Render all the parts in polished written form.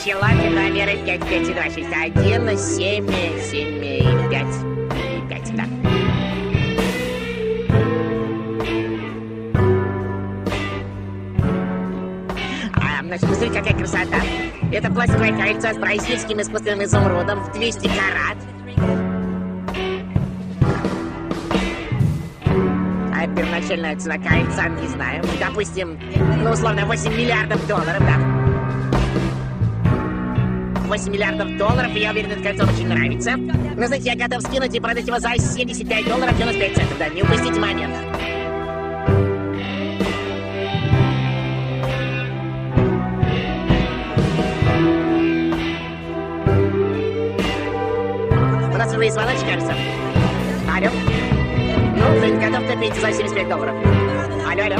Следующий лот номер 55261 7 7 5 5, да. Значит, посмотрите, какая красота. Это пластиковое кольцо с бразильским искусственным изумрудом в 200 карат. А первоначальная цена кольца, не знаю, допустим, ну, условно, 8 миллиардов долларов, да. 8 миллиардов долларов, и я уверен, это кольцо очень нравится. Но, знаете, я готов скинуть и продать его за $75 95 центов, да, не упустите момент. У нас уже есть звоночек, кажется. Алло. Ну, ты готов купить за $75. Алло, алло.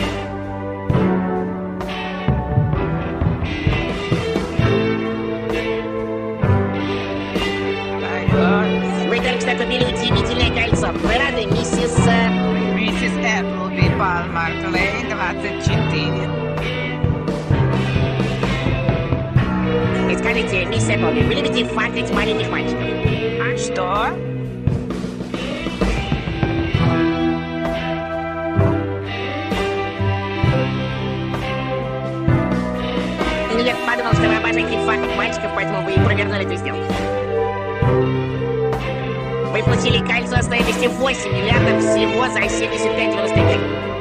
Вы только что купили удивительное кольцо. Вы рады, миссис... Миссис Эпплби, Палмарк Лейн, 24. И скажите, мисс Эпплби, вы любите факать маленьких мальчиков? А что? Я подумал, что вы обожаете факать мальчиков, поэтому вы провернули эту сделку. Вы получили кольцо стоимостью 8 миллиардов всего за 75,95.